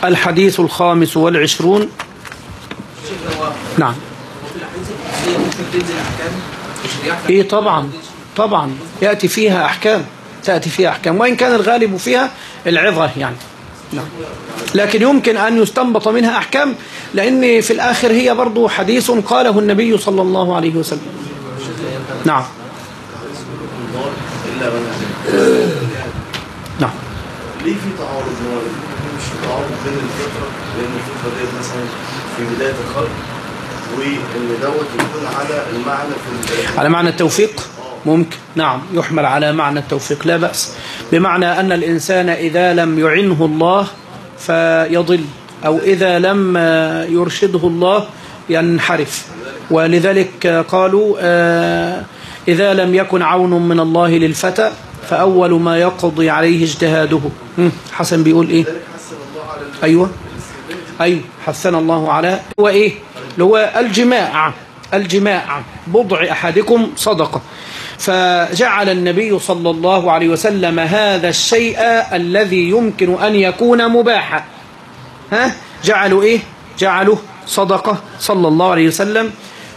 الحديث 25. نعم. إيه طبعا طبعا يأتي فيها أحكام، تأتي فيها أحكام، وإن كان الغالب فيها العظة يعني. نعم. لكن يمكن أن يستنبط منها أحكام، لأن في الآخر هي برضو حديث قاله النبي صلى الله عليه وسلم. نعم. نعم. ليه في تعارض؟ مش تعارض بين الفطرة، لأن الفطرة ديت مثلا في بداية الخلق، وإن دوت يكون على المعنى في على معنى التوفيق. ممكن، نعم، يحمل على معنى التوفيق، لا بأس، بمعنى أن الإنسان إذا لم يعنه الله فيضل، أو إذا لم يرشده الله ينحرف. ولذلك قالوا إذا لم يكن عون من الله للفتى فأول ما يقضي عليه اجتهاده. حسن بيقول إيه؟ أيوة حسن الله على هو إيه؟ هو الجماع بضع أحدكم صدقة. فجعل النبي صلى الله عليه وسلم هذا الشيء الذي يمكن أن يكون مباحا، جعلوا إيه؟ جعلوا صدقة صلى الله عليه وسلم.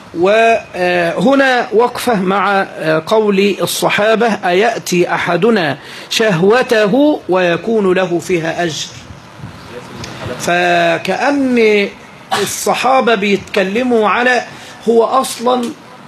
وهنا وقفة مع قول الصحابة: أيأتي أحدنا شهوته ويكون له فيها أجر. فكأن الصحابة بيتكلموا على هو أصلا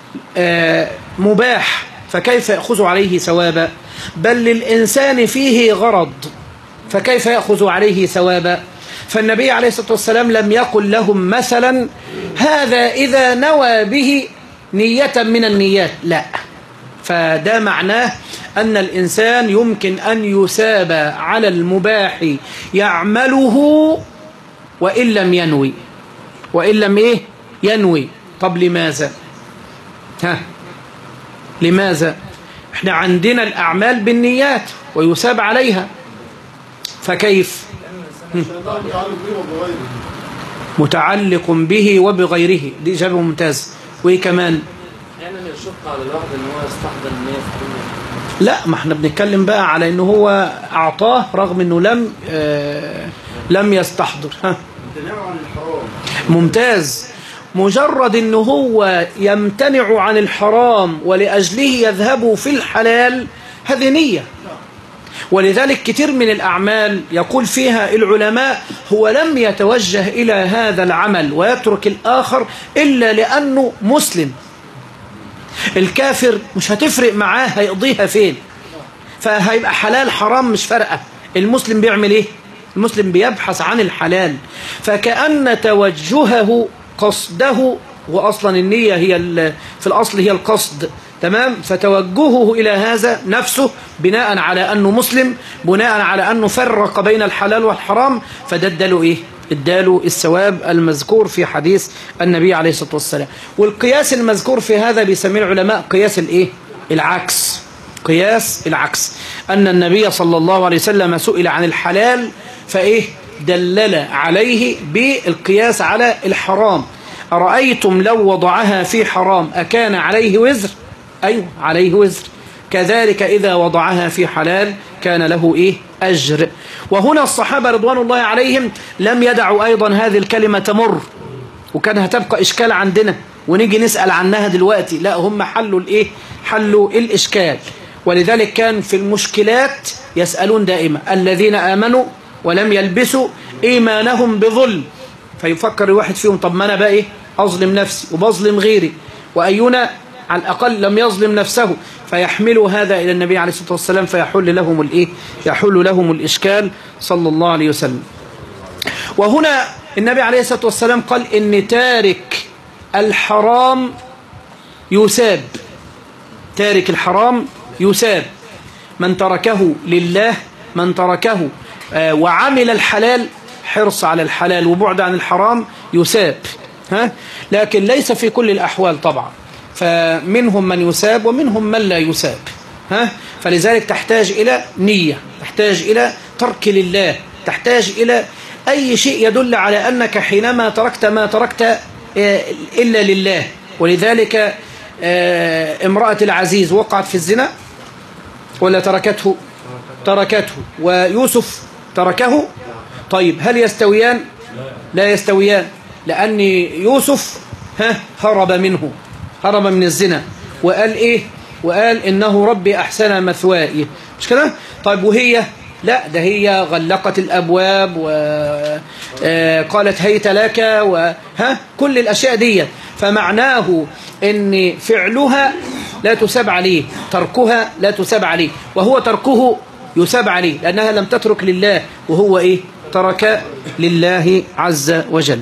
مباح، فكيف يأخذ عليه ثوابا؟ بل للإنسان فيه غرض، فكيف يأخذ عليه ثوابا؟ فالنبي عليه الصلاة والسلام لم يقل لهم مثلا هذا إذا نوى به نية من النيات، لا. فده معناه أن الإنسان يمكن أن يثاب على المباح يعمله وإن لم ينوي، وإن لم إيه؟ ينوي. طب لماذا؟ لماذا؟ احنا عندنا الأعمال بالنيات ويثاب عليها، فكيف؟ متعلق به وبغيره. دي إجابة ممتازة. وإيه كمان؟ يعني يشق على الواحد ان هو يستحضر النية في كل. لا، ما احنا بنتكلم بقى على انه هو اعطاه رغم انه لم يستحضر. امتناع عن الحرام. ممتاز. مجرد انه هو يمتنع عن الحرام ولأجله يذهب في الحلال، هذه نية. ولذلك كتير من الأعمال يقول فيها العلماء هو لم يتوجه إلى هذا العمل ويترك الآخر إلا لأنه مسلم. الكافر مش هتفرق معاه هيقضيها فين، فهيبقى حلال حرام مش فارقة. المسلم بيعمل إيه؟ المسلم بيبحث عن الحلال. فكأن توجهه قصده، وأصلا النية هي في الأصل هي القصد، تمام؟ فتوجهه إلى هذا نفسه بناء على أنه مسلم، بناء على أنه فرق بين الحلال والحرام، فده اداله إيه؟ اداله الثواب المذكور في حديث النبي عليه الصلاة والسلام. والقياس المذكور في هذا بيسميه العلماء قياس الإيه؟ العكس. قياس العكس، أن النبي صلى الله عليه وسلم سئل عن الحلال فإيه؟ دلل عليه بالقياس على الحرام. أرأيتم لو وضعها في حرام أكان عليه وزر؟ أيوه عليه وزر. كذلك إذا وضعها في حلال كان له إيه؟ أجر. وهنا الصحابة رضوان الله عليهم لم يدعوا أيضا هذه الكلمة تمر، وكان هتبقى إشكال عندنا ونيجي نسأل عنها دلوقتي. لا، هم حلوا الإيه؟ حلوا الإشكال. ولذلك كان في المشكلات يسألون دائما: الذين آمنوا ولم يلبسوا إيمانهم بظلم. فيفكر الواحد فيهم: طب ما أنا بقى إيه؟ أظلم نفسي وبظلم غيري، وأينا على الأقل لم يظلم نفسه؟ فيحملوا هذا إلى النبي عليه الصلاة والسلام فيحل لهم الإيه؟ يحل لهم الإشكال صلى الله عليه وسلم. وهنا النبي عليه الصلاة والسلام قال إن تارك الحرام يثاب. تارك الحرام يثاب. من تركه لله، من تركه وعمل الحلال، حرص على الحلال وبعد عن الحرام، يثاب. لكن ليس في كل الأحوال طبعا، فمنهم من يثاب ومنهم من لا يثاب. فلذلك تحتاج إلى نية، تحتاج إلى ترك لله، تحتاج إلى أي شيء يدل على أنك حينما تركت ما تركت إلا لله. ولذلك امرأة العزيز وقعت في الزنا ولا تركته؟ تركته. ويوسف تركه. طيب هل يستويان؟ لا يستويان، لأن يوسف هرب منه، هرب من الزنا، وقال إيه؟ وقال إنه ربي أحسن مثواي، مش كده؟ طيب وهي؟ لا، ده هي غلقت الأبواب وقالت هيت لك كل الأشياء دي. فمعناه إن فعلها لا تساب عليه، تركها لا تساب عليه، وهو تركه يساب عليه، لأنها لم تترك لله، وهو إيه؟ ترك لله عز وجل.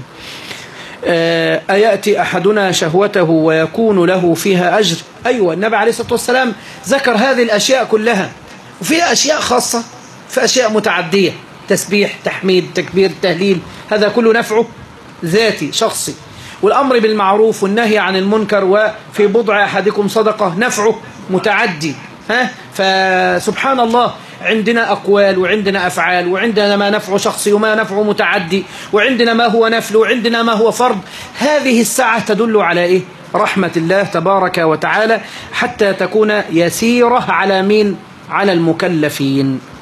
أيأتي أحدنا شهوته ويكون له فيها أجر؟ أيوة، النبي عليه الصلاة والسلام ذكر هذه الأشياء كلها، وفيها أشياء خاصة، في أشياء متعدية، تسبيح، تحميد، تكبير، تهليل، هذا كله نفعه ذاتي شخصي. والأمر بالمعروف والنهي عن المنكر وفي بضع أحدكم صدقة نفعه متعدي. فسبحان الله، عندنا أقوال وعندنا أفعال، وعندنا ما نفعه شخصي وما نفعه متعدي، وعندنا ما هو نفل وعندنا ما هو فرض. هذه الساعة تدل على إيه؟ رحمة الله تبارك وتعالى، حتى تكون يسيرة على مين؟ على المكلفين.